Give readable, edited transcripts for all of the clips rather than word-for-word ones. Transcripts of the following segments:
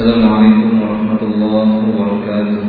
السلام عليكم ورحمة الله وبركاته.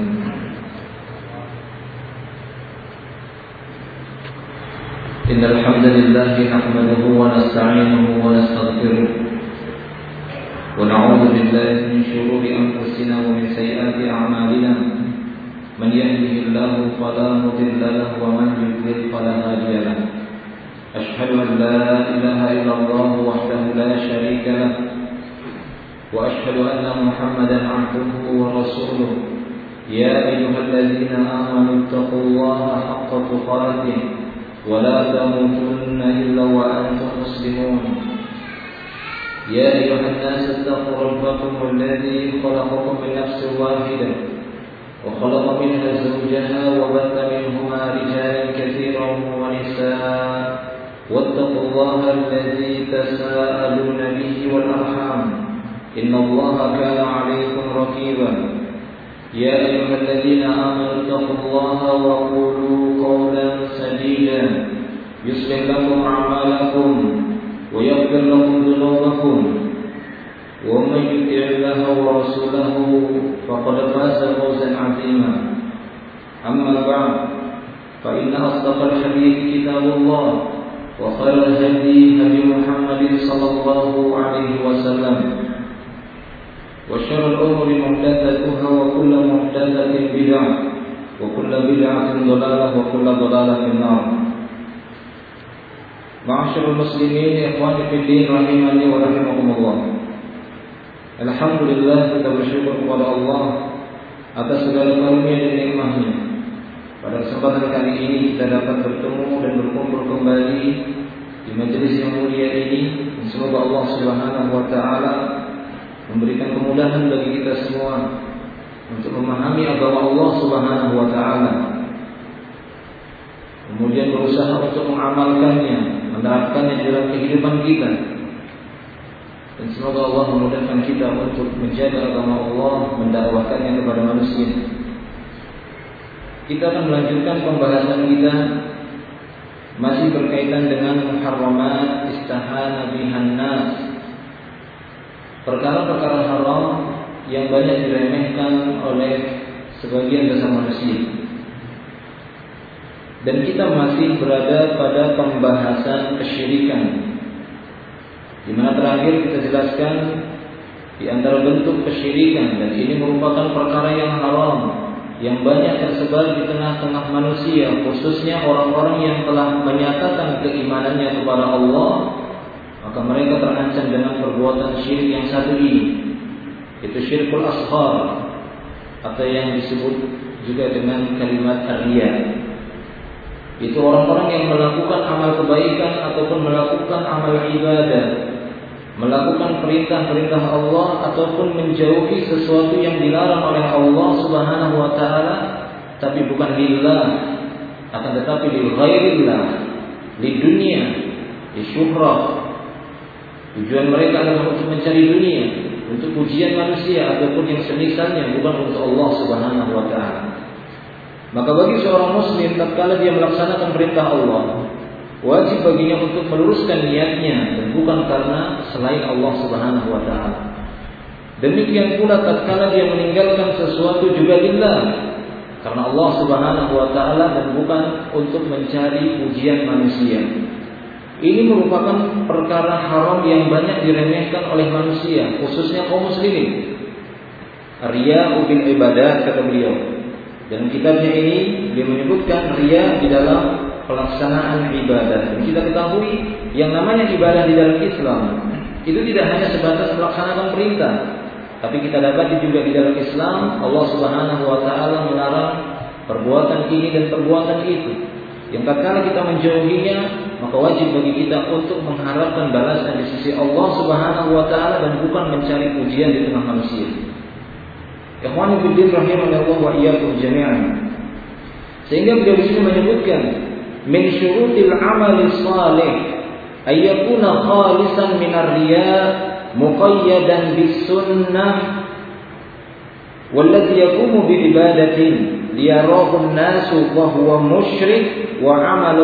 إن الحمد لله نحمده ونستعينه ونستغفره ونعوذ بالله من شرور أنفسنا ومن سيئات أعمالنا. من يهده الله فلا مضل له ومن يضلل فلا هادي له. أشهد أن لا إله إلا الله وحده لا شريك له وأشهد أن محمدا عبده ورسوله. يا أيها الذين آمنوا اتقوا الله حق تقاته ولا تموتن إلا وأنتم مسلمون. يا أيها الناس اتقوا ربكم الذي خلقكم من نفس واحدة وخلق منها زوجها وبث منهما رجالا كثيرا ونساء واتقوا الله الذي تساءلون به والأرحام إن الله كان عليكم رقيبا. يا أيها الذين آمنوا اتقوا الله وقولوا قولا سديدا يصلح لكم أعمالكم ويغفر لكم ذنوبكم ومن يطع الله ورسوله فقد فاز فوزا عظيما. أما بعد فإن أصدق الحديث كتاب الله وخير الهدي هدي محمد صلى الله عليه وسلم وشر الأمور محدثاتها وكل محدثة بدعة وكل بدعة ضلالة وكل ضلالة في النار. Ma'asyiral muslimin, ikhwani fid din rahimani wa rahimakumullah. Alhamdulillah, kita bersyukur kepada Allah atas segala karunia dan nikmat-Nya. Pada kesempatan kali ini kita dapat bertemu dan berkumpul kembali di majelis yang mulia ini. Semoga Allah Subhanahu wa taala memberikan kemudahan bagi kita semua untuk memahami agama Allah Subhanahu wa taala, kemudian berusaha untuk mengamalkannya, menerapkannya dalam kehidupan kita. Dan semoga Allah memudahkan kita untuk menjaga agama Allah, mendakwahkannya kepada manusia. Kita akan melanjutkan pembahasan kita masih berkaitan dengan muharramat istahana bihan nas, perkara-perkara haram yang banyak diremehkan oleh sebagian besar manusia. Dan kita masih berada pada pembahasan kesyirikan, di mana terakhir kita jelaskan di antara bentuk kesyirikan, dan ini merupakan perkara yang haram yang banyak tersebar di tengah-tengah manusia, khususnya orang-orang yang telah menyatakan keimanannya kepada Allah, maka mereka terancam dengan perbuatan syirik yang satu ini, yaitu syirkul asghar, atau yang disebut juga dengan kalimat riya. Itu orang-orang yang melakukan amal kebaikan ataupun melakukan amal ibadah, melakukan perintah-perintah Allah ataupun menjauhi sesuatu yang dilarang oleh Allah Subhanahu wa taala, tapi bukan lillah, akan tetapi li ghairillah, li dunia, li syuhrah. Tujuan mereka adalah untuk mencari dunia, untuk pujian manusia ataupun yang semisalnya, bukan untuk Allah Subhanahu wa taala. Maka bagi seorang muslim, tatkala dia melaksanakan perintah Allah, wajib baginya untuk meluruskan niatnya, dan bukan karena selain Allah Subhanahu wa taala. Demikian pula tatkala dia meninggalkan sesuatu juga lillah, karena Allah Subhanahu wa taala, dan bukan untuk mencari pujian manusia. Ini merupakan perkara haram yang banyak diremehkan oleh manusia, khususnya kaum muslimin. Riya'u bil ibadah, kata beliau. Dalam kitabnya ini dia menyebutkan riya di dalam pelaksanaan ibadah. Dan kita ketahui yang namanya ibadah di dalam Islam itu tidak hanya sebatas melaksanakan perintah, tapi kita dapat juga di dalam Islam Allah Subhanahu wa taala melarang perbuatan ini dan perbuatan itu, yang tatkala kita menjauhinya, maka wajib bagi kita untuk mengharapkan balasan di sisi Allah Subhanahu wa taala, dan bukan mencari pujian di tengah manusia. Ikhwani fillah rahimani Allah wa iyyakum jami'an. Sehingga beliau di sini menyebutkan min syurutil amali shalih ay yakuna khalisan min ar-riya muqayyadan bis sunnah walladhi yaqumu bi ibadatin liyarahu an-nasu wa huwa musyrik wa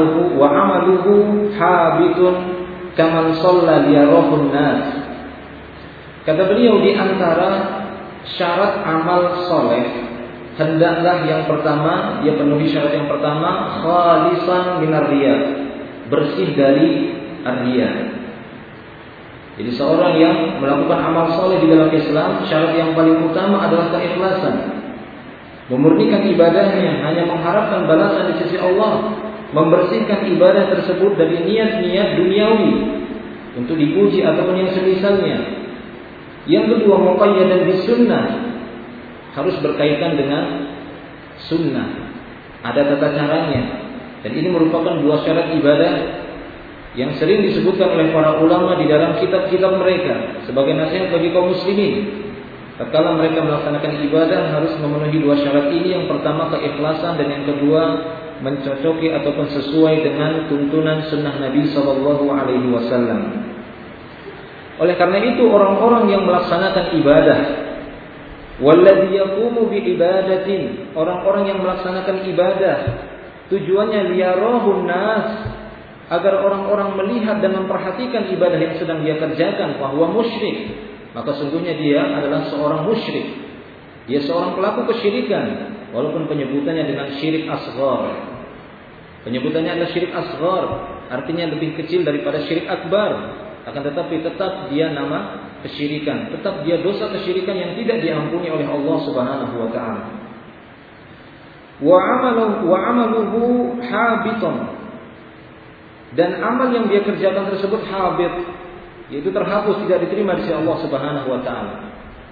amaluhu habitun kaman shalla liyarahu an-nas. Kata beliau, di antara syarat amal soleh, hendaklah yang pertama dia penuhi syarat yang pertama, khalisan minar riya, bersih dari ar-riya. Jadi seorang yang melakukan amal soleh di dalam Islam, syarat yang paling utama adalah keikhlasan. Memurnikan ibadahnya hanya mengharapkan balasan di sisi Allah, membersihkan ibadah tersebut dari niat-niat duniawi untuk dipuji ataupun yang semisalnya. Yang kedua, muqayyadan bis sunnah, harus berkaitan dengan sunnah, ada tata caranya. Dan ini merupakan dua syarat ibadah yang sering disebutkan oleh para ulama di dalam kitab-kitab mereka sebagai nasihat bagi kaum muslimin. Tatkala mereka melaksanakan ibadah harus memenuhi dua syarat ini. Yang pertama keikhlasan, dan yang kedua mencocoki ataupun sesuai dengan tuntunan sunnah Nabi SAW. Oleh karena itu orang-orang yang melaksanakan ibadah, walladzi yaqumu bi ibadatin, orang-orang yang melaksanakan ibadah tujuannya liyarahun nas, agar orang-orang melihat dan memperhatikan ibadah yang sedang dia kerjakan, bahwa musyrik, maka sungguhnya dia adalah seorang musyrik. Dia seorang pelaku kesyirikan, walaupun penyebutannya dengan syirik asghar. Penyebutannya adalah syirik asghar, artinya lebih kecil daripada syirik akbar. Akan tetapi tetap dia nama kesyirikan, tetap dia dosa kesyirikan yang tidak diampuni oleh Allah Subhanahu wa taala. Wa amaluhu habiton, dan amal yang dia kerjakan tersebut habit, yaitu terhapus, tidak diterima di sisi Allah Subhanahu wa taala.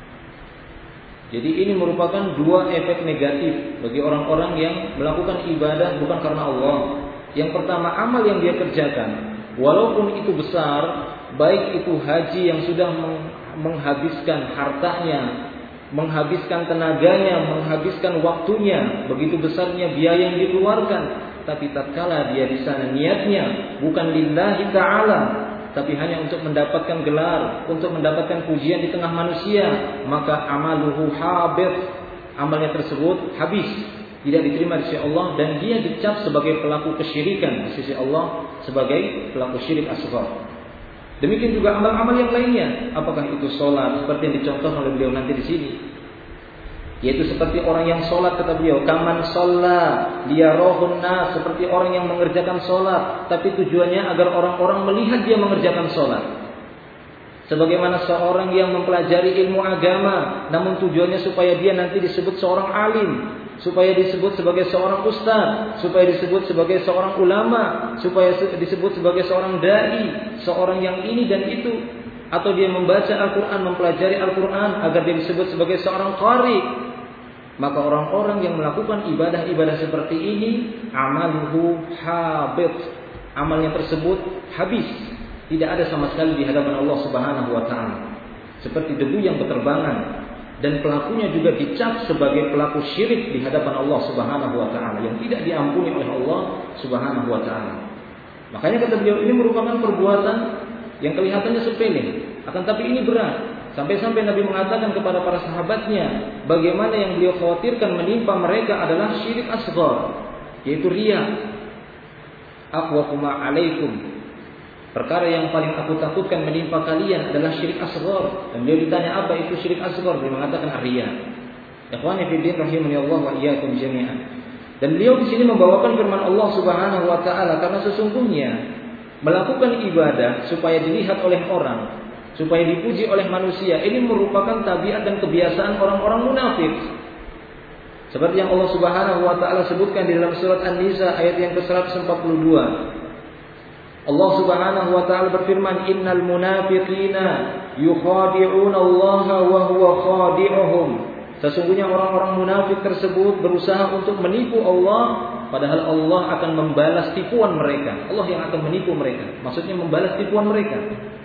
Jadi ini merupakan dua efek negatif bagi orang-orang yang melakukan ibadah bukan karena Allah. Yang pertama, amal yang dia kerjakan walaupun itu besar, baik itu haji yang sudah menghabiskan hartanya, menghabiskan tenaganya, menghabiskan waktunya, begitu besarnya biaya yang dikeluarkan, tapi tatkala dia di sana niatnya bukan lillahi ta'ala, tapi hanya untuk mendapatkan gelar, untuk mendapatkan pujian di tengah manusia, maka amaluhu habit, amalnya tersebut habis, tidak diterima di sisi Allah, dan dia dicap sebagai pelaku kesyirikan di sisi Allah, sebagai pelaku syirik asghar. Demikian juga amal-amal yang lainnya, apakah itu sholat seperti yang dicontohkan oleh beliau nanti di sini, yaitu seperti orang yang sholat, kata beliau, kaman sholat liyarahun nas, seperti orang yang mengerjakan sholat tapi tujuannya agar orang-orang melihat dia mengerjakan sholat. Sebagaimana seorang yang mempelajari ilmu agama namun tujuannya supaya dia nanti disebut seorang alim, supaya disebut sebagai seorang ustaz, supaya disebut sebagai seorang ulama, supaya disebut sebagai seorang dai, seorang yang ini dan itu. Atau dia membaca Al-Quran, mempelajari Al-Quran agar dia disebut sebagai seorang qari. Maka orang-orang yang melakukan ibadah-ibadah seperti ini, amaluhu habit, amalnya tersebut habis, tidak ada sama sekali di hadapan Allah Subhanahu wa taala, seperti debu yang berterbangan. Dan pelakunya juga dicap sebagai pelaku syirik di hadapan Allah Subhanahu wa taala, yang tidak diampuni oleh Allah Subhanahu wa taala. Makanya kata beliau, ini merupakan perbuatan yang kelihatannya sepele, akan tapi ini berat. Sampai-sampai Nabi mengatakan kepada para sahabatnya, bagaimana yang beliau khawatirkan menimpa mereka adalah syirik asghar, yaitu riya. Aqwakuma alaikum, perkara yang paling aku takutkan menimpa kalian adalah syirik asghar. Dan beliau ditanya, apa itu syirik asghar? Beliau mengatakan ar-riya. Ikhwani fi din rahimani Allah wa iyyakum jami'an. Dan beliau di sini membawakan firman Allah Subhanahu wa taala, karena sesungguhnya melakukan ibadah supaya dilihat oleh orang, supaya dipuji oleh manusia, ini merupakan tabiat dan kebiasaan orang-orang munafik. Seperti yang Allah Subhanahu wa taala sebutkan di dalam surat An-Nisa ayat yang ke-142. Allah Subhanahu wa taala berfirman, innal munafiqina yukhadi'una Allah wa huwa khadi'uhum. Sesungguhnya orang-orang munafik tersebut berusaha untuk menipu Allah, padahal Allah akan membalas tipuan mereka. Allah yang akan menipu mereka, maksudnya membalas tipuan mereka.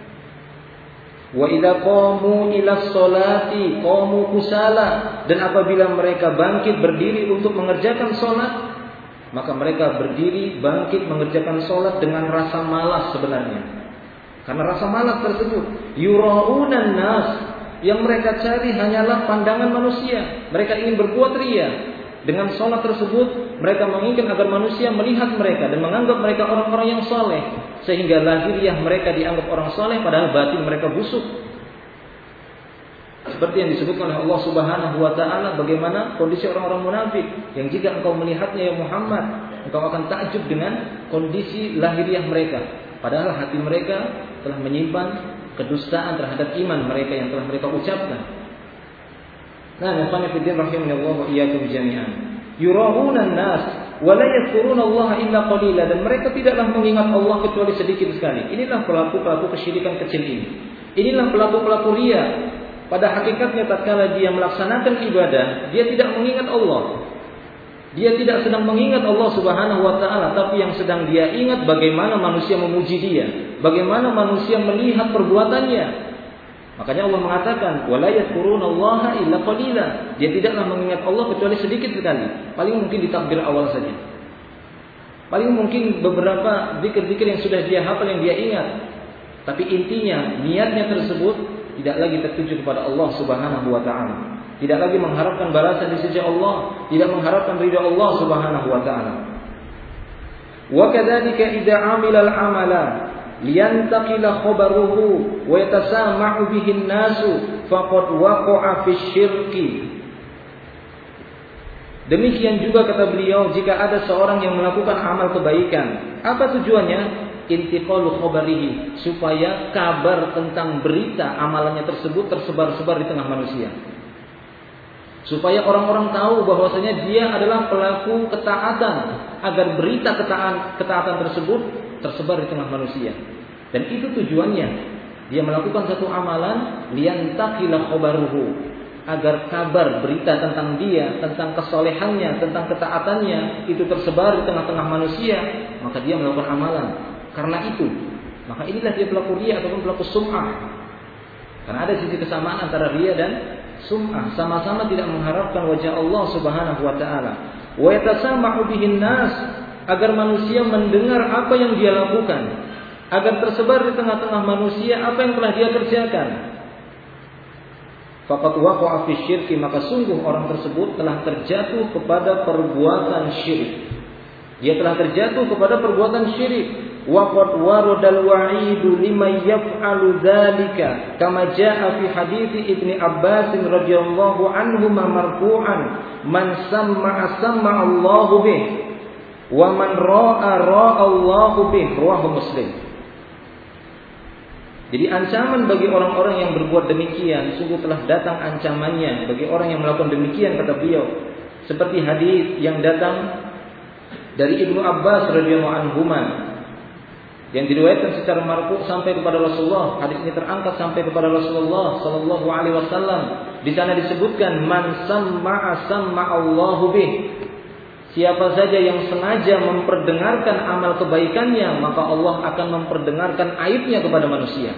Wa idza qamu ila sholati qamu kusala, dan apabila mereka bangkit berdiri untuk mengerjakan salat, maka mereka berdiri bangkit mengerjakan salat dengan rasa malas sebenarnya. Karena rasa malas tersebut, yuraunan nas, yang mereka cari hanyalah pandangan manusia. Mereka ingin berbuat riya. Dengan salat tersebut mereka menginginkan agar manusia melihat mereka dan menganggap mereka orang-orang yang saleh, sehingga lahiriah mereka dianggap orang saleh padahal batin mereka busuk. Seperti yang disebutkan oleh Allah Subhanahu wa taala, bagaimana kondisi orang-orang munafik yang jika engkau melihatnya ya Muhammad, engkau akan takjub dengan kondisi lahiriah mereka. Padahal hati mereka telah menyimpan kedustaan terhadap iman mereka yang telah mereka ucapkan. Nah, ikhwan fillah rahimanallahu wa iyyakum jami'an. Yura'una an-nas wa la yadhkuruna Allah illa qalila, dan mereka tidaklah mengingat Allah kecuali sedikit sekali. Inilah pelaku-pelaku kesyirikan kecil ini. Inilah pelaku-pelaku riya. Pada hakikatnya tatkala dia melaksanakan ibadah, dia tidak mengingat Allah. Dia tidak sedang mengingat Allah Subhanahu wa taala, tapi yang sedang dia ingat bagaimana manusia memuji dia, bagaimana manusia melihat perbuatannya. Makanya Allah mengatakan, "Wala yadhkurunallaha illa qalila." Dia tidaklah mengingat Allah kecuali sedikit sekali. Paling mungkin di takbir awal saja. Paling mungkin beberapa zikir-zikir yang sudah dia hafal yang dia ingat. Tapi intinya niatnya tersebut tidak lagi tertuju kepada Allah Subhanahu wa taala. Tidak lagi mengharapkan balasan di sisi Allah, tidak mengharapkan ridha Allah Subhanahu wa taala. Wa kadzalika idza 'amila al-'amala liyantaqila khabaruhu wa yatasama'u bihi an-nasu faqad waqa'a fi syirki. Demikian juga kata beliau, jika ada seorang yang melakukan amal kebaikan, apa tujuannya? Intiqalu khabarihi, supaya kabar tentang berita amalannya tersebut tersebar-sebar di tengah manusia. Supaya orang-orang tahu bahwasanya dia adalah pelaku ketaatan, agar berita ketaatan tersebut tersebar di tengah manusia. Dan itu tujuannya. Dia melakukan satu amalan liyantaqila khabaruhu, agar kabar berita tentang dia, tentang kesolehannya, tentang ketaatannya itu tersebar di tengah-tengah manusia, maka dia melakukan amalan. Karena itu, maka inilah dia pelaku riya ataupun pelaku sum'ah. Karena ada sisi kesamaan antara riya dan sum'ah, sama-sama tidak mengharapkan wajah Allah Subhanahu wa taala. Wa yatasama'u bihin nas, agar manusia mendengar apa yang dia lakukan, agar tersebar di tengah-tengah manusia apa yang telah dia kerjakan. Faqad waqa'a fi syirki, maka sungguh orang tersebut telah terjatuh kepada perbuatan syirik. Dia telah terjatuh kepada perbuatan syirik. Waqad waradal wa'idu liman yaf'alu dzalika kama jaa'a fi hadits Ibnu Abbas radhiyallahu anhu marfu'an, man sam'a sam'a Allahu bih wa man ra'a ra'a Allahu bih, rawahu Muslim. Jadi ancaman bagi orang-orang yang berbuat demikian, sungguh telah datang ancamannya bagi orang yang melakukan demikian, kata beliau. Seperti hadis yang datang dari Ibnu Abbas radhiyallahu anhuma yang diriwayatkan secara marfu sampai kepada Rasulullah. Hadis ini terangkat sampai kepada Rasulullah sallallahu alaihi wasallam. Di sana disebutkan man sam'a Allahu bih. Siapa saja yang sengaja memperdengarkan amal kebaikannya, maka Allah akan memperdengarkan aibnya kepada manusia.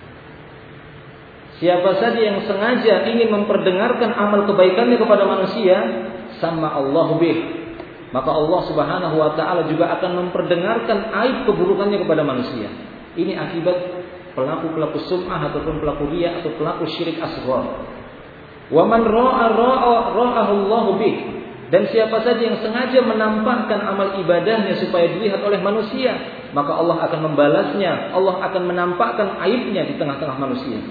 Siapa saja yang sengaja ingin memperdengarkan amal kebaikannya kepada manusia, sama Allahu bih, maka Allah Subhanahu wa taala juga akan memperdengarkan aib keburukannya kepada manusia. Ini akibat pelaku-pelaku sum'ah ataupun pelaku riya atau pelaku syirik asghar. Wa man ra'ahu Allahu bih, dan siapa saja yang sengaja menampakkan amal ibadahnya supaya dilihat oleh manusia, maka Allah akan membalasnya. Allah akan menampakkan aibnya di tengah-tengah manusia.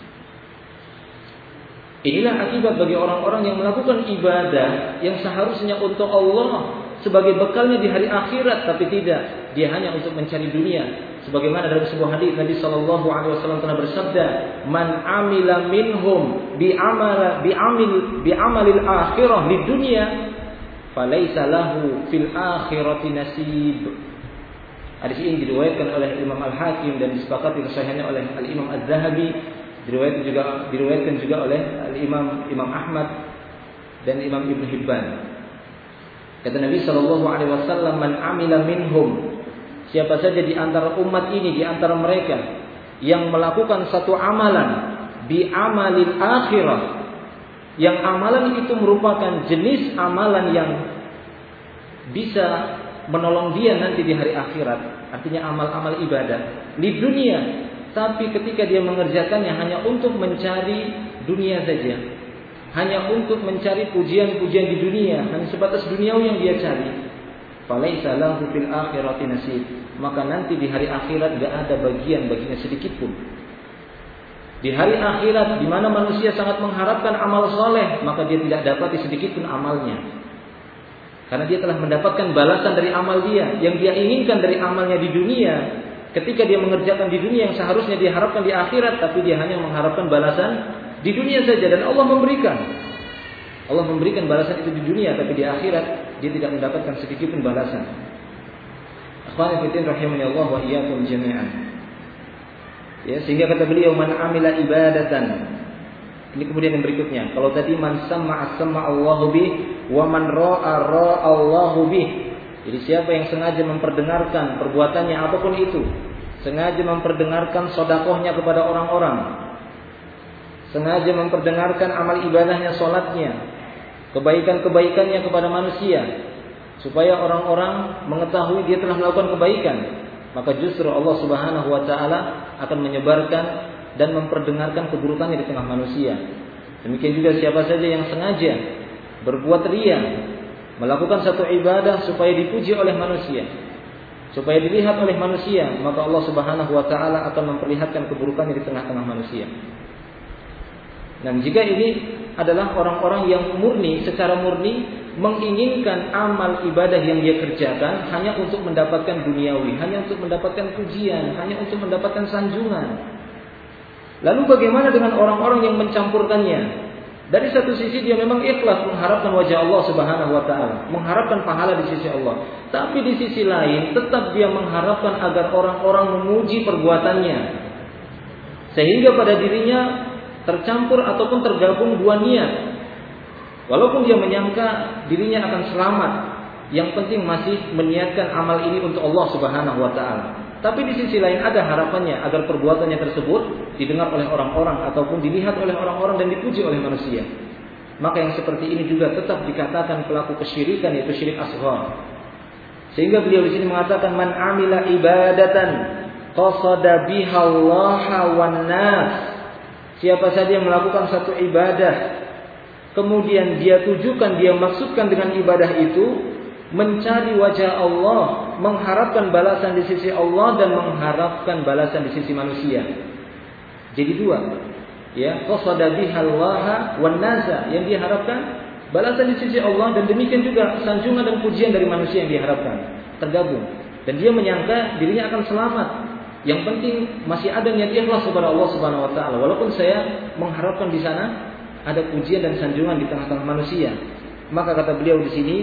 Inilah akibat bagi orang-orang yang melakukan ibadah yang seharusnya untuk Allah sebagai bekalnya di hari akhirat, tapi tidak, dia hanya untuk mencari dunia. Sebagaimana dalam sebuah hadis Nabi sallallahu alaihi wasallam telah bersabda, "Man amila minhum bi'amalil akhirah lid dunya, falaysa lahu fil akhirati nasib." Hadis ini diriwayatkan oleh Imam Al-Hakim dan disepakati kesahihannya oleh Al-Imam Az-Zahabi. Diriwayatkan juga oleh Imam Ahmad dan Imam Ibn Hibban. Kata Nabi sallallahu alaihi wasallam, "Man amila minhum," siapa saja di antara umat ini, di antara mereka yang melakukan satu amalan bi amalil akhirah, yang amalan itu merupakan jenis amalan yang bisa menolong dia nanti di hari akhirat, artinya amal-amal ibadah di dunia. Tapi ketika dia mengerjakannya hanya untuk mencari dunia saja, hanya untuk mencari pujian-pujian di dunia, hanya sebatas duniawi yang dia cari, falaisa lahu fil akhirati nasib, maka nanti di hari akhirat enggak ada bagian baginya sedikit pun. Di hari akhirat di mana manusia sangat mengharapkan amal soleh, maka dia tidak dapati sedikit pun amalnya. Karena dia telah mendapatkan balasan dari amal dia. Yang dia inginkan dari amalnya di dunia, ketika dia mengerjakan di dunia yang seharusnya dia harapkan di akhirat, tapi dia hanya mengharapkan balasan di dunia saja. Dan Allah memberikan. Allah memberikan balasan itu di dunia, tapi di akhirat dia tidak mendapatkan sedikit pun balasan. Akhwani fillah rahimani Allah wa iyyakum jami'an. Ya, sehingga kata beliau man amila ibadatan. Ini kemudian yang berikutnya. Kalau tadi man sama'a Allahu bih wa man ra'a Allahu bih. Jadi siapa yang sengaja memperdengarkan perbuatannya apapun itu, sengaja memperdengarkan sedekahnya kepada orang-orang, sengaja memperdengarkan amal ibadahnya, salatnya, kebaikan-kebaikannya kepada manusia, supaya orang-orang mengetahui dia telah melakukan kebaikan, maka justru Allah Subhanahu wa taala akan menyebarkan dan memperdengarkan keburukannya di tengah manusia. Demikian juga siapa saja yang sengaja berbuat riya, melakukan satu ibadah supaya dipuji oleh manusia, supaya dilihat oleh manusia, maka Allah Subhanahu wa taala akan memperlihatkan keburukannya di tengah-tengah manusia. Dan jika ini adalah orang-orang yang murni, secara murni menginginkan amal ibadah yang dia kerjakan hanya untuk mendapatkan duniawi, hanya untuk mendapatkan pujian, hanya untuk mendapatkan sanjungan. Lalu bagaimana dengan orang-orang yang mencampurkannya? Dari satu sisi dia memang ikhlas mengharapkan wajah Allah Subhanahu wa taala, mengharapkan pahala di sisi Allah. Tapi di sisi lain tetap dia mengharapkan agar orang-orang memuji perbuatannya. Sehingga pada dirinya tercampur ataupun tergabung dua niat. Walaupun dia menyangka dirinya akan selamat, yang penting masih meniatkan amal ini untuk Allah Subhanahu wa taala. Tapi di sisi lain ada harapannya agar perbuatannya tersebut didengar oleh orang-orang ataupun dilihat oleh orang-orang dan dipuji oleh manusia. Maka yang seperti ini juga tetap dikatakan pelaku kesyirikan, yaitu syirik asghar. Sehingga beliau di sini mengatakan man amila ibadatan qasada biha Allah wan nas. Siapa saja yang melakukan satu ibadah, kemudian dia tujukan, dia maksudkan dengan ibadah itu mencari wajah Allah, mengharapkan balasan di sisi Allah dan mengharapkan balasan di sisi manusia. Jadi dua, ya, qasada bihallaha wan nasa, yang diharapkan balasan di sisi Allah dan demikian juga sanjungan dan pujian dari manusia yang diharapkan, tergabung. Dan dia menyangka dirinya akan selamat. Yang penting masih ada niat ikhlas kepada Allah Subhanahu wa taala. Walaupun saya mengharapkan di sana ada pujian dan sanjungan di tengah-tengah manusia. Maka kata beliau di sini,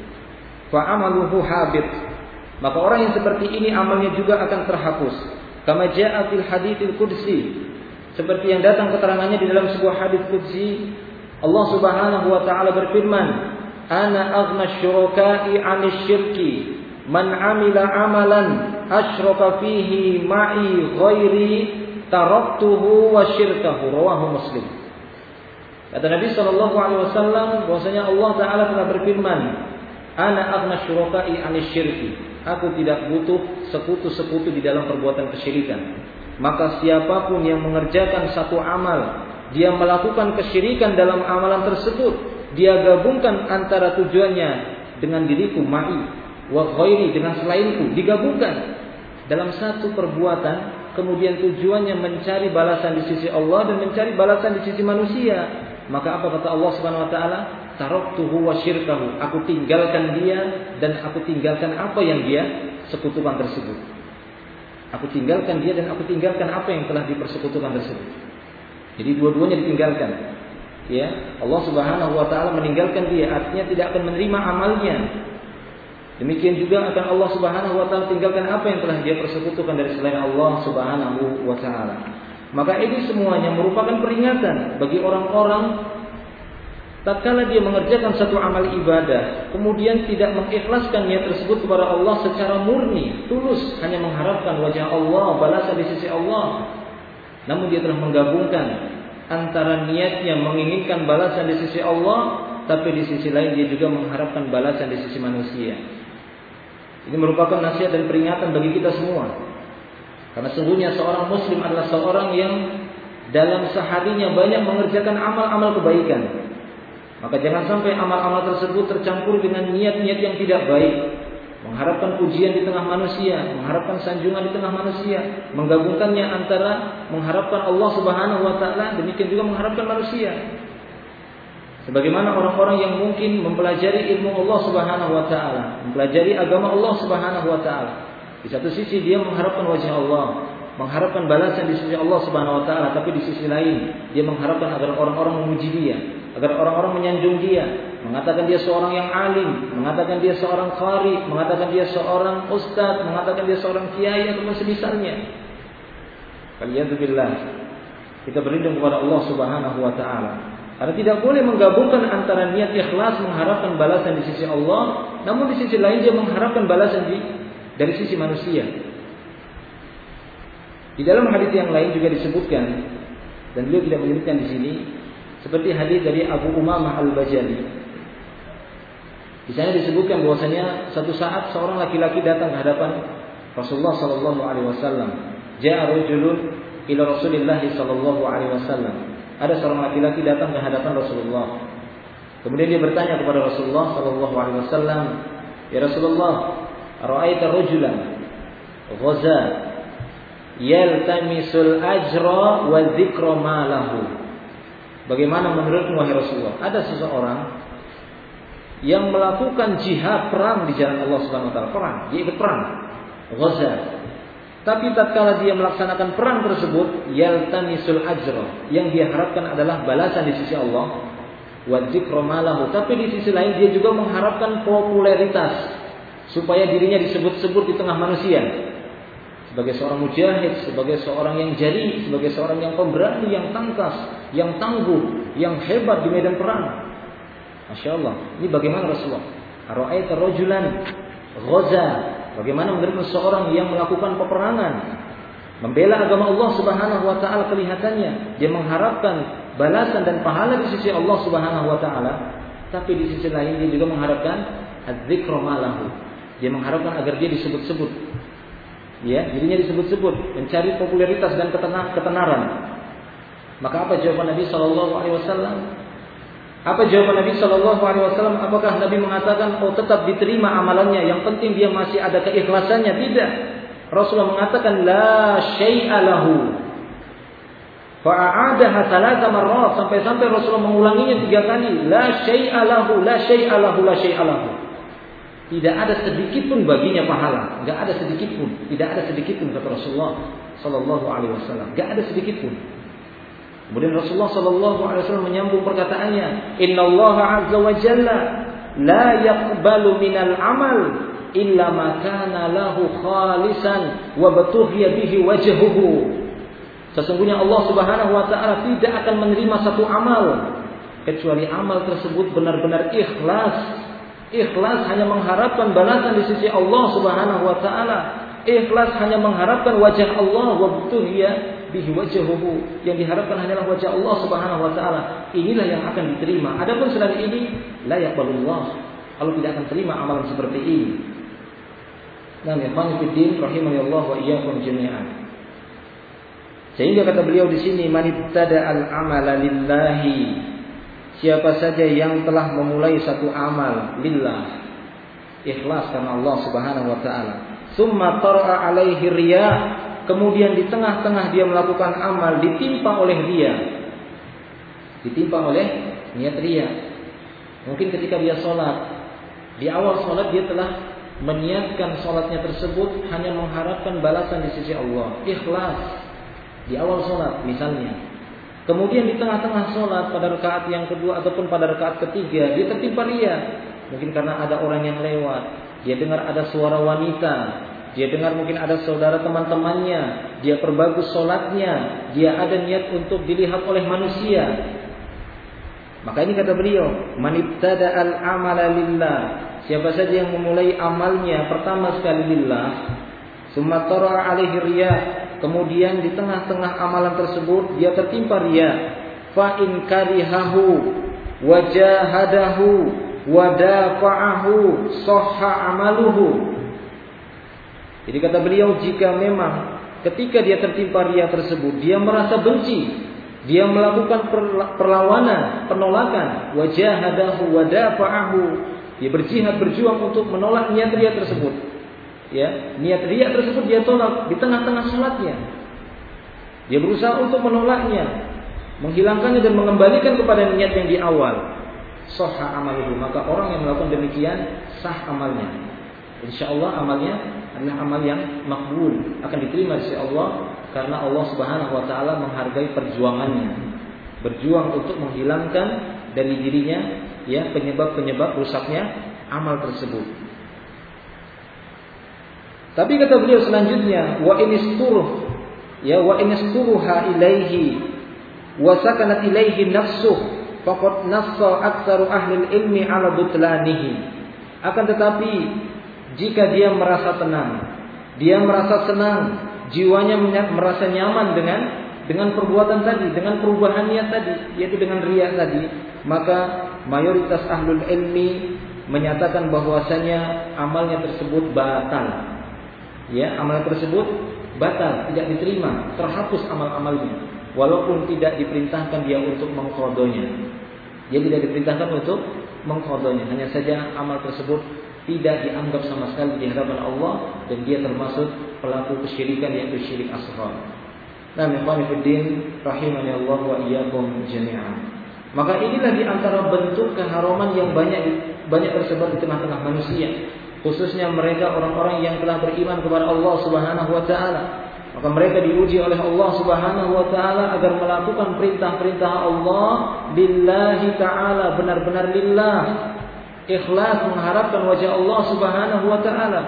fa amaluhu habit. Maka orang yang seperti ini amalnya juga akan terhapus. Kama jaa fil haditsil qudsi. Seperti yang datang keterangannya di dalam sebuah hadits qudsi, Allah Subhanahu wa taala berfirman, "Ana aghna syuraka'i 'anil syirki. Man 'amila 'amalan asyraka fihi ma'i ghairi taraktuhu wa syirkahu." Rawahu Muslim. Kata Nabi sallallahu alaihi wasallam bahwasanya Allah taala telah berfirman, "Ana aghna syuraka'i 'anil syirki." Aku tidak butuh sekutu-sekutu di dalam perbuatan kesyirikan. Maka siapapun yang mengerjakan satu amal, dia melakukan kesyirikan dalam amalan tersebut, dia gabungkan antara tujuannya dengan diriku, ma'i, wa ghairi, dengan selainku, digabungkan dalam satu perbuatan, kemudian tujuannya mencari balasan di sisi Allah dan mencari balasan di sisi manusia. Maka apa kata Allah Subhanahu wa taala? Taraktuhu wa syirkahu. Aku tinggalkan dia dan aku tinggalkan apa yang dia sekutukan tersebut. Aku tinggalkan dia dan aku tinggalkan apa yang telah dipersekutukan tersebut. Jadi dua-duanya ditinggalkan. Ya, Allah Subhanahu wa taala meninggalkan dia, artinya tidak akan menerima amalnya. Demikian juga akan Allah Subhanahu wa taala tinggalkan apa yang telah dia persekutukan dari selain Allah Subhanahu wa taala. Maka ini semuanya merupakan peringatan bagi orang-orang tatkala dia mengerjakan satu amal ibadah, kemudian tidak mengikhlaskan niat tersebut kepada Allah secara murni, tulus, hanya mengharapkan wajah Allah, balasan di sisi Allah. Namun dia telah menggabungkan antara niatnya menginginkan balasan di sisi Allah, tapi di sisi lain dia juga mengharapkan balasan di sisi manusia. Ini merupakan nasihat dan peringatan bagi kita semua. Karena sungguhnya seorang muslim adalah seorang yang dalam seharinya banyak mengerjakan amal-amal kebaikan. Maka jangan sampai amal-amal tersebut tercampur dengan niat-niat yang tidak baik. mengharapkan pujian di tengah manusia, mengharapkan sanjungan di tengah manusia, menggabungkannya antara mengharapkan Allah Subhanahu wa taala, demikian juga mengharapkan manusia. Sebagaimana orang-orang yang mungkin mempelajari ilmu Allah Subhanahu wa taala, mempelajari agama Allah Subhanahu wa taala. Di satu sisi dia mengharapkan wajah Allah, mengharapkan balasan di sisi Allah Subhanahu wa taala, tapi di sisi lain dia mengharapkan agar orang-orang memuji dia, agar orang-orang menyanjung dia, mengatakan dia seorang yang alim, mengatakan dia seorang qari, mengatakan dia seorang ustaz, mengatakan dia seorang kiai atau semisalnya. Waliyadzubillah. Kita berlindung kepada Allah Subhanahu wa taala. Karena tidak boleh menggabungkan antara niat ikhlas mengharapkan balasan di sisi Allah, namun di sisi lain dia mengharapkan balasan dari sisi manusia. Di dalam hadis yang lain juga disebutkan, dan beliau tidak menyebutkan di sini, seperti hadis dari Abu Umamah Al-Bajali. Di sana disebutkan bahwasanya satu saat seorang laki-laki datang ke hadapan Rasulullah sallallahu alaihi wasallam. Ja'a rajulun ila Rasulillah sallallahu alaihi wasallam. Ada seorang laki-laki datang ke hadapan Rasulullah. Kemudian dia bertanya kepada Rasulullah sallallahu alaihi wasallam, "Ya Rasulullah, ara'aita rajulan ghaza yaltamisul ajra wa dzikra ma lahu." Bagaimana menurutmu wahai Rasulullah? Ada seseorang yang melakukan jihad, perang di jalan Allah Subhanahu wa taala, perang, dia ikut perang, ghaza. Tapi tatkala dia melaksanakan perang tersebut, yaltamisul ajra, yang dia harapkan adalah balasan di sisi Allah, wa dzikra ma lahu. Tapi di sisi lain dia juga mengharapkan popularitas supaya dirinya disebut-sebut di tengah manusia sebagai seorang mujahid, sebagai seorang yang jari, sebagai seorang yang pemberani, yang tangkas, yang tangguh, yang hebat di medan perang. Masya Allah. Ini bagaimana Rasulullah? Ara'aita rajulan ghaza. Bagaimana menurut seorang yang melakukan peperangan, membela agama Allah Subhanahu wa taala, kelihatannya dia mengharapkan balasan dan pahala di sisi Allah Subhanahu wa taala, tapi di sisi lain dia juga mengharapkan adzikra malahu. Dia mengharapkan agar dia disebut-sebut. Ya, dirinya disebut-sebut, mencari popularitas dan ketenaran. Maka apa jawaban Nabi sallallahu alaihi wasallam? Apa jawaban Nabi sallallahu alaihi wasallam? Apakah Nabi mengatakan oh tetap diterima amalannya, yang penting dia masih ada keikhlasannya? Tidak. Rasulullah mengatakan la syai'a lahu. Fa'adaha thalatha marrat, sampai-sampai Rasulullah mengulanginya 3 kali. La syai'a lahu, la syai'a lahu, la syai'a lahu. Tidak ada sedikit pun baginya pahala, enggak ada sedikit pun, tidak ada sedikit pun kata Rasulullah sallallahu alaihi wasallam, enggak ada sedikit pun. Kemudian Rasulullah sallallahu alaihi wasallam menyambung perkataannya, "Innallaha 'azza wa jalla la yaqbalu minal 'amal illa ma kana lahu khalisan wa batughiya bihi wajhuhu." Sesungguhnya Allah Subhanahu wa taala tidak akan menerima satu amal kecuali amal tersebut benar-benar ikhlas. Ikhlas hanya mengharapkan balasan di sisi Allah Subhanahu wa taala. Ikhlas hanya mengharapkan wajah Allah, wa batughiya bihi wajhuhu, yang diharapkan hanyalah wajah Allah Subhanahu wa taala. Inilah yang akan diterima. Adapun selain ini la yaqbalullah, Allah tidak akan terima amalan seperti ini. Nah, ikhwan fillah rahimanallah wa iyyakum jami'an. Sehingga kata beliau di sini, manibtada al-amala lillahi, siapa saja yang telah memulai satu amal lillah, ikhlas karena Allah Subhanahu wa taala, summa tara'a alaihi riya, kemudian di tengah-tengah dia melakukan amal ditimpa oleh riya, ditimpa oleh niat riya. Mungkin ketika dia sholat, di awal sholat dia telah meniatkan sholatnya tersebut hanya mengharapkan balasan di sisi Allah, ikhlas di awal sholat misalnya. Kemudian di tengah-tengah sholat pada rakaat yang kedua ataupun pada rakaat ketiga dia tertimpa riya. Mungkin karena ada orang yang lewat, dia dengar ada suara wanita, dia dengar mungkin ada saudara teman-temannya, dia perbagus sholatnya, dia ada niat untuk dilihat oleh manusia. Maka ini kata beliau, manibtada al-amala lillah, siapa saja yang memulai amalnya pertama sekali lillah, summa tara'a alaihi riya, kemudian di tengah-tengah amalan tersebut dia tertimpa riya, fa in karihahu wajahadahu wadafa'ahu sahha amaluhu. Jadi kata beliau, jika memang ketika dia tertimpa riya tersebut dia merasa benci, dia melakukan perlawanan, penolakan, wajahadahu wadafa'ahu, Dia berjihad, berjuang untuk menolak niat riya tersebut. Ya, niat riya tersebut dia tolak di tengah-tengah salatnya. Dia berusaha untuk menolaknya, menghilangkannya dan mengembalikan kepada niat yang di awal. Sahha amaluhu, maka orang yang melakukan demikian sah amalnya. Insyaallah amalnya adalah amal yang makbul, akan diterima oleh Allah karena Allah Subhanahu wa taala menghargai perjuangannya. Berjuang untuk menghilangkan dari dirinya ya penyebab-penyebab rusaknya amal tersebut. Tapi kata beliau selanjutnya, wa inisturuha ilaihi wa sakanat ilaihi nafsuh faqad nassa aktsaru ahli ilmi ala butlanihi. Akan tetapi jika dia merasa tenang, dia merasa senang, jiwanya merasa nyaman dengan perbuatan tadi, dengan perubahan niat tadi, yaitu dengan riya tadi, maka mayoritas ahlul ilmi menyatakan bahwasanya amalnya tersebut batal. Ya, amal tersebut batal, tidak diterima, terhapus amal-amalnya, walaupun tidak diperintahkan dia untuk mengqadanya. Dia tidak diperintahkan untuk mengqadanya, hanya saja amal tersebut tidak dianggap sama sekali di hadapan Allah dan dia termasuk pelaku kesyirikan yaitu syirik asghar. Nah, ikhwani fiddin rahimani Allah wa iyyakum jami'an. Maka inilah di antara bentuk keharaman yang banyak tersebar di tengah-tengah manusia, khususnya mereka orang-orang yang telah beriman kepada Allah Subhanahu wa taala. Maka mereka diuji oleh Allah Subhanahu wa taala agar melakukan perintah-perintah Allah lillahi taala, benar-benar lillah, ikhlas mengharapkan wajah Allah Subhanahu wa taala.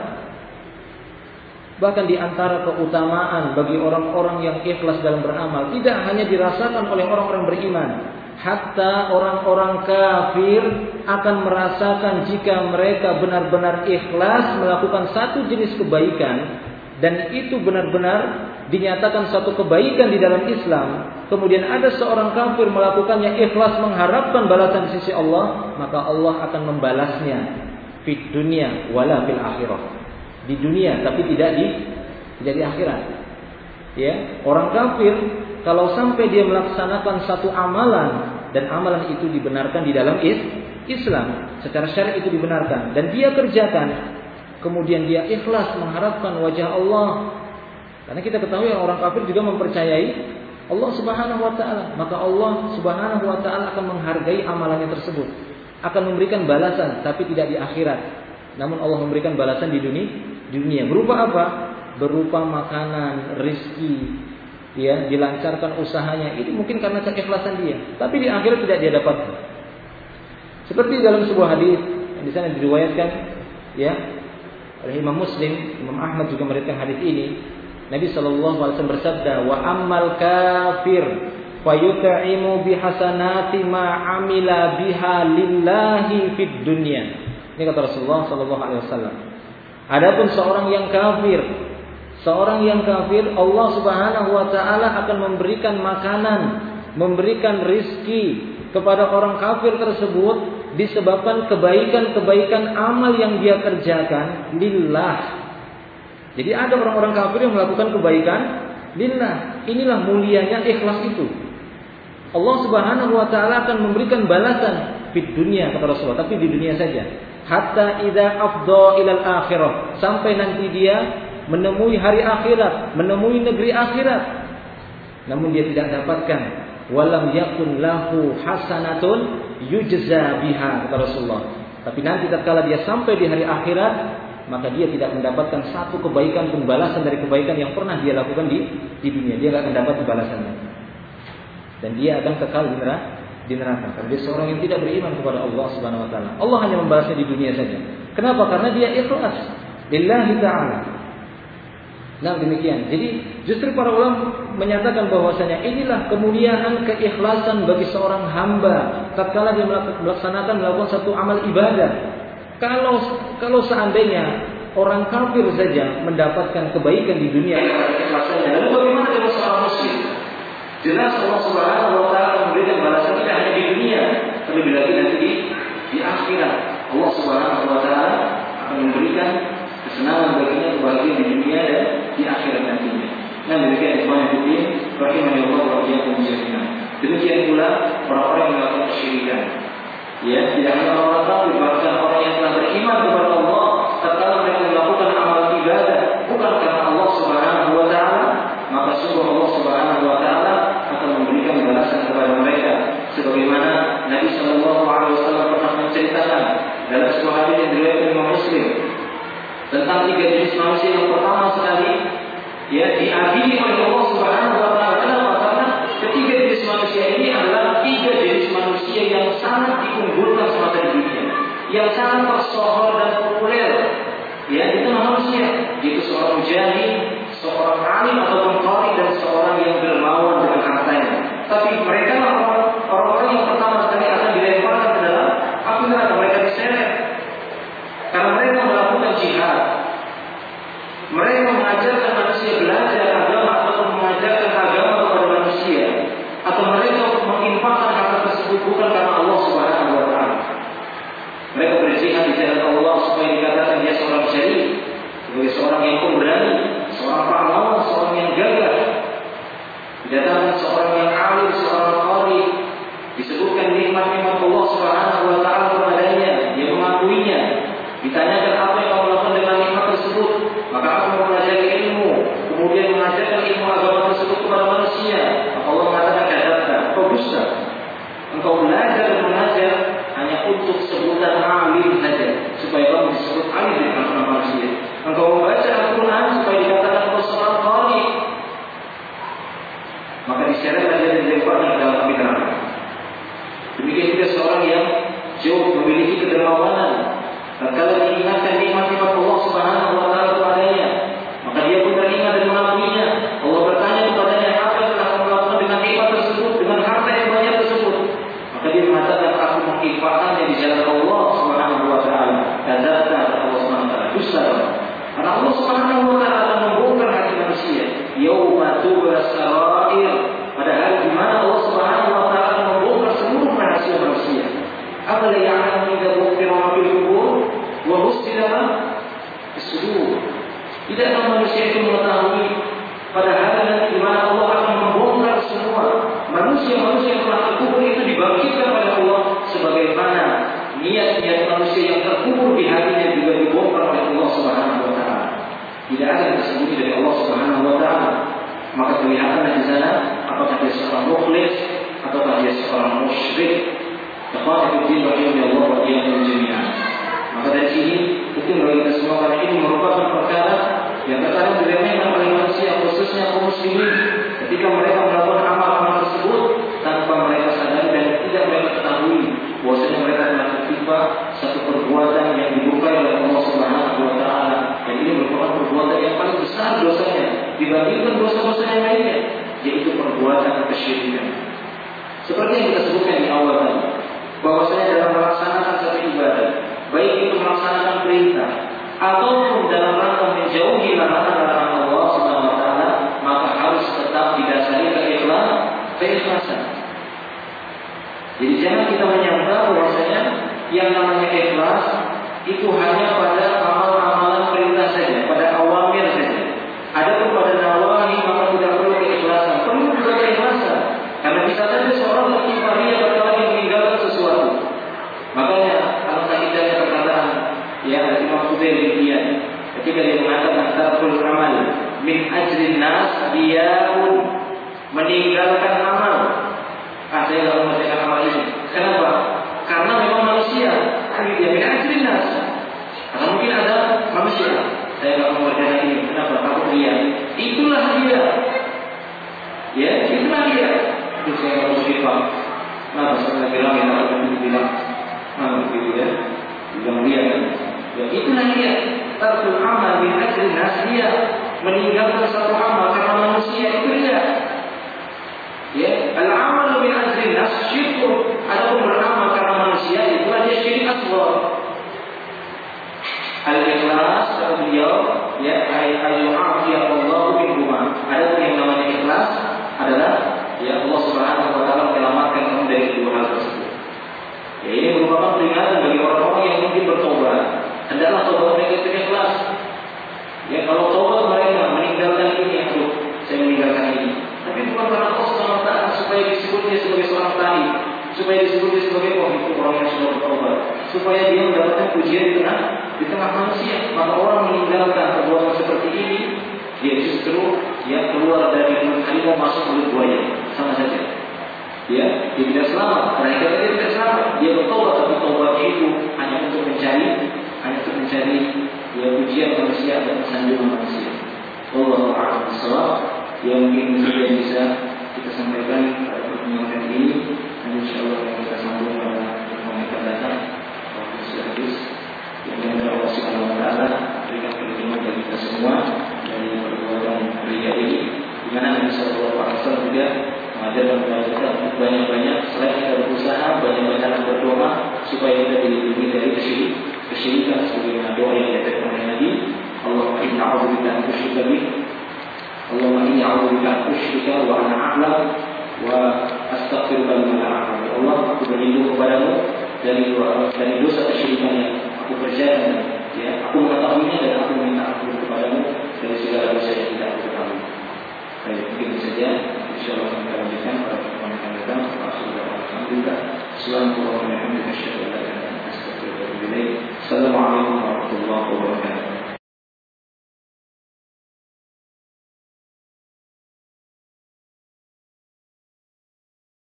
Bahkan di antara keutamaan bagi orang-orang yang ikhlas dalam beramal tidak hanya dirasakan oleh orang-orang beriman, hatta orang-orang kafir akan merasakan jika mereka benar-benar ikhlas melakukan satu jenis kebaikan dan itu benar-benar dinyatakan satu kebaikan di dalam Islam, kemudian ada seorang kafir melakukannya ikhlas mengharapkan balasan di sisi Allah, maka Allah akan membalasnya fid dunya wala fil akhirah. Di dunia tapi tidak di akhirat. Ya, orang kafir kalau sampai dia melaksanakan satu amalan dan amalan itu dibenarkan di dalam Islam, secara syar'i itu dibenarkan dan dia kerjakan, kemudian dia ikhlas mengharapkan wajah Allah. Karena kita ketahui orang kafir juga mempercayai Allah Subhanahu wa taala, maka Allah Subhanahu wa taala akan menghargai amalannya tersebut, akan memberikan balasan tapi tidak di akhirat. Namun Allah memberikan balasan di dunia. Berupa apa? Berupa makanan, rizki, ya, dilancarkan usahanya. Ini mungkin karena keikhlasan dia, tapi di akhirat tidak dia dapatkan. Seperti dalam sebuah hadis yang di sana diriwayatkan ya oleh Imam Muslim, Imam Ahmad juga meriwayatkan hadis ini. Nabi sallallahu alaihi wasallam bersabda, "Wa ammal kafir fayut'imu bihasanati ma amila biha lillahi fid dunya." Ini kata Rasulullah sallallahu alaihi wasallam. Adapun seorang yang kafir, Allah Subhanahu wa taala akan memberikan makanan, memberikan rizki kepada orang kafir tersebut disebabkan kebaikan-kebaikan amal yang dia kerjakan lillah. Jadi ada orang-orang kafir yang melakukan kebaikan lillah. Inilah mulianya ikhlas itu. Allah Subhanahu wa taala akan memberikan balasan di dunia kepada Rasulullah, tapi di dunia saja. Hatta idza afdha ilal akhirah, sampai nanti dia menemui hari akhirat, menemui negeri akhirat. Namun dia tidak dapatkan walam yakun lahu hasanatun yujza biha, kata Rasulullah. Tapi nanti tatkala dia sampai di hari akhirat, maka dia tidak mendapatkan satu kebaikan pun, balasan dari kebaikan yang pernah dia lakukan di dunia. Dia tidak akan dapat balasannya. Dan dia akan kekal di neraka. Karena dia seorang yang tidak beriman kepada Allah Subhanahu wa taala. Allah hanya membalasnya di dunia saja. Kenapa? Karena dia ikhlas lillahi ta'ala. Nah, demikian. Jadi justru para ulama menyatakan bahwasanya inilah kemuliaan keikhlasan bagi seorang hamba tatkala dia melakukan satu amal ibadah. Kalau seandainya orang kafir saja mendapatkan kebaikan di dunia karena keikhlasannya, lalu bagaimana dengan seorang muslim? Jelas Allah Subhanahu wa taala memberikan balasan tidak hanya di dunia, terlebih lagi nanti di akhirat. Allah Subhanahu wa taala akan memberikan kesenangan baginya, kebahagiaan di dunia dan di akhirat nantinya. Nah, demikian ikhwan fillah rahimahullah wa iyyakum jami'an. Demikian pula orang-orang yang melakukan kesyirikan. Ya, tidak hanya orang kafir, bahkan orang yang telah beriman kepada Allah, tatkala mereka melakukan amal ibadah bukan karena Allah Subhanahu wa taala, maka sungguh Allah Subhanahu wa taala akan memberikan balasan kepada mereka. Sebagaimana Nabi sallallahu alaihi wasallam pernah menceritakan dalam sebuah hadis yang diriwayatkan Imam Muslim tentang 3 jenis manusia yang pertama sekali ya diadili oleh Allah Subhanahu wa taala. Kenapa? Karena ketiga jenis manusia ini adalah 3 jenis manusia yang sangat diunggulkan semasa di dunia, yang sangat tersohor dan populer. Ya, itu manusia, yaitu seorang mujahid, seorang alim atau qari, dan seorang yang dermawan dengan hartanya. Tapi mereka orang-orang yang pertama sekali akan dilemparkan ke dalam api neraka. Mereka diseret karena mereka melakukan jihad. Mereka mengajarkan manusia belajar agama atau mengajarkan agama kepada manusia, atau mereka menginfakkan harta tersebut bukan karena Allah Subhanahu wa taala. Mereka berjihad di jalan Allah supaya dikatakan dia seorang syahid, sebagai seorang yang pemberani, seorang pahlawan, seorang yang gagah. Dikatakan seorang yang alim, seorang qari, disebutkan nikmat-nikmat Allah Subhanahu wa taala kepadanya, dia mengakuinya. Ditanyakan apa yang kamu lakukan dengan nikmat tersebut, maka aku mempelajari ilmu, kemudian mengajarkan ilmu agama tersebut kepada manusia. Maka Allah mengatakan kadzabta, kau dusta. Engkau belajar dan mengajar hanya untuk sebutan alim saja, supaya kamu disebut alim di tengah-tengah manusia. Engkau membaca Al-Quran supaya dikatakan engkau seorang qari, maka diseretlah dia dan dilemparkan ke dalam api neraka. Demikian juga seorang yang jauh memiliki kedermawanan, tatkala diingatkan nikmat-nikmat Allah Subhanahu wa taala kepadanya, maka dia pun teringat dan mengakuinya. Allah bertanya kepadanya, apa yang telah kamu lakukan dengan nikmat tersebut, dengan harta yang banyak tersebut? Maka dia mengatakan, aku menginfakkannya di jalan Allah Subhanahu wa taala. Kadzabta, Allah Subhanahu wa taala, dusta. Karena Allah Subhanahu wa taala akan membongkar hati manusia. Yauma tublas sarair, pada hari di mana Allah Subhanahu wa taala akan membongkar seluruh rahasia manusia. Apa yang akan kita bukti ma fil qubur wa husila as-sudur. Tidaklah manusia itu mengetahui pada hari nanti di mana Allah akan membongkar semua manusia-manusia yang telah terkubur itu dibangkitkan oleh Allah, sebagaimana niat-niat manusia yang terkubur di hatinya juga dibongkar oleh Allah Subhanahu wa taala. Tidak ada yang tersembunyi dari Allah Subhanahu wa taala. Maka kelihatanlah di sana apakah dia seorang mukhlis ataukah dia seorang musyrik. Ikhwanifiddin rahimahullah wa iyyakum jami'an. Maka dari sini penting bagi kita semua, karena ini merupakan perkara yang terkadang diremehkan oleh manusia, khususnya kaum muslimin, ketika mereka melakukan amal-amal tersebut tanpa mereka sadari dan tidak mereka ketahui bahwasanya mereka telah tertimpa satu perbuatan yang dimurkai oleh Allah Subhanahu wa taala. Dan ini merupakan perbuatan yang paling besar dosanya dibandingkan dosa-dosa yang lainnya, yaitu perbuatan kesyirikan. Seperti yang kita sebutkan di awal tadi, bahwasanya dalam melaksanakan satu ibadah, baik itu melaksanakan perintah ataupun dalam rangka menjauhi larangan-larangan Allah Subhanahu wa taala, maka harus tetap didasari keikhlasan. Jadi jangan kita menyangka bahwasanya yang namanya ikhlas itu hanya pada amal-amalan perintah saja, pada awamir saja. Adapun pada nawahi maka tidak perlu keikhlasan, perlu juga keikhlasan. Karena bisa saja seorang tertimpa ria ketika dia meninggalkan sesuatu. Makanya alangkah indahnya perkataan ya Imam Fudail bin Iyad ketika dia mengatakan tarkul amal min ajrin nas diyaun, meninggalkan amal. Saya tidak mengerjakan amal ini. Kenapa? Karena memang manusia. Dia min ajrin nas. Karena mungkin ada manusia. Saya tidak mengerjakan ini. Kenapa? Takut ria. Itulah dia. Ya, itulah dia. Itu saya harus dipaham. Nah, saya bilang ya, aku bilang, begitu ya, bilang dia kan. Ya, itulah dia. Tarkul amal min ajrin nas, dia meninggalkan satu amal karena manusia, itu dia. Ya, al-amal min ajrin nas syirkun. Adapun beramal karena manusia, itulah dia syirik asghar. Al-ikhlas kata beliau, ya, ayyuhafiyallahu minhuma. Adapun yang namanya ikhlas adalah ya Allah Subhanahu wa taala menyelamatkan kamu dari kedua hal tersebut. Ya, ini merupakan peringatan bagi orang-orang yang mungkin bertobat. Hendaklah tobat mereka itu ikhlas. Ya, kalau tobat mereka meninggalkan ini, aduh, saya meninggalkan ini. Tapi bukan karena Allah Subhanahu wa taala supaya disebut dia sebagai seorang tani, supaya disebut dia sebagai itu orang yang sudah masuk mulut buaya, sama saja. Dia tidak selamat, karena dia tidak selamat. Dia bertobat, tapi tobatnya itu hanya untuk mencari pujian manusia dan sanjungan manusia. Wallahu a'lam bishawab. Yang mungkin saja bisa kita sampaikan pada pertemuan kali ini, dan insyaallah kita sambung pada pertemuan yang akan datang. Waktu sudah habis. Yang Allah Subhanahu wa taala berikan keberkahan bagi kita semua dari perbuatan ria ini. Di mana Nabi sallallahu alaihi wasallam juga mengajarkan kepada kita untuk banyak-banyak selain kita berusaha, banyak-banyak berdoa supaya kita dilindungi dari kesyirikan sebagaimana doa yang diajarkan oleh Nabi. Allahumma inni a'udzubika an usyrika bik. Allahumma inni a'udzubika an usyrika wa ana a'lam wa astaghfiruka lima la a'lam. Ya Allah, aku berlindung kepadamu dari dosa kesyirikan yang aku kerjakan, aku mengetahuinya dan aku meminta ampun kepadamu dari segala dosa yang tidak aku ketahui. Baik, mungkin saja. InsyaAllah kita lanjutkan pada pertemuan yang akan datang. Alhamdulillah. Assalamualaikum warahmatullahi wabarakatuh. Assalamualaikum warahmatullahi wabarakatuh.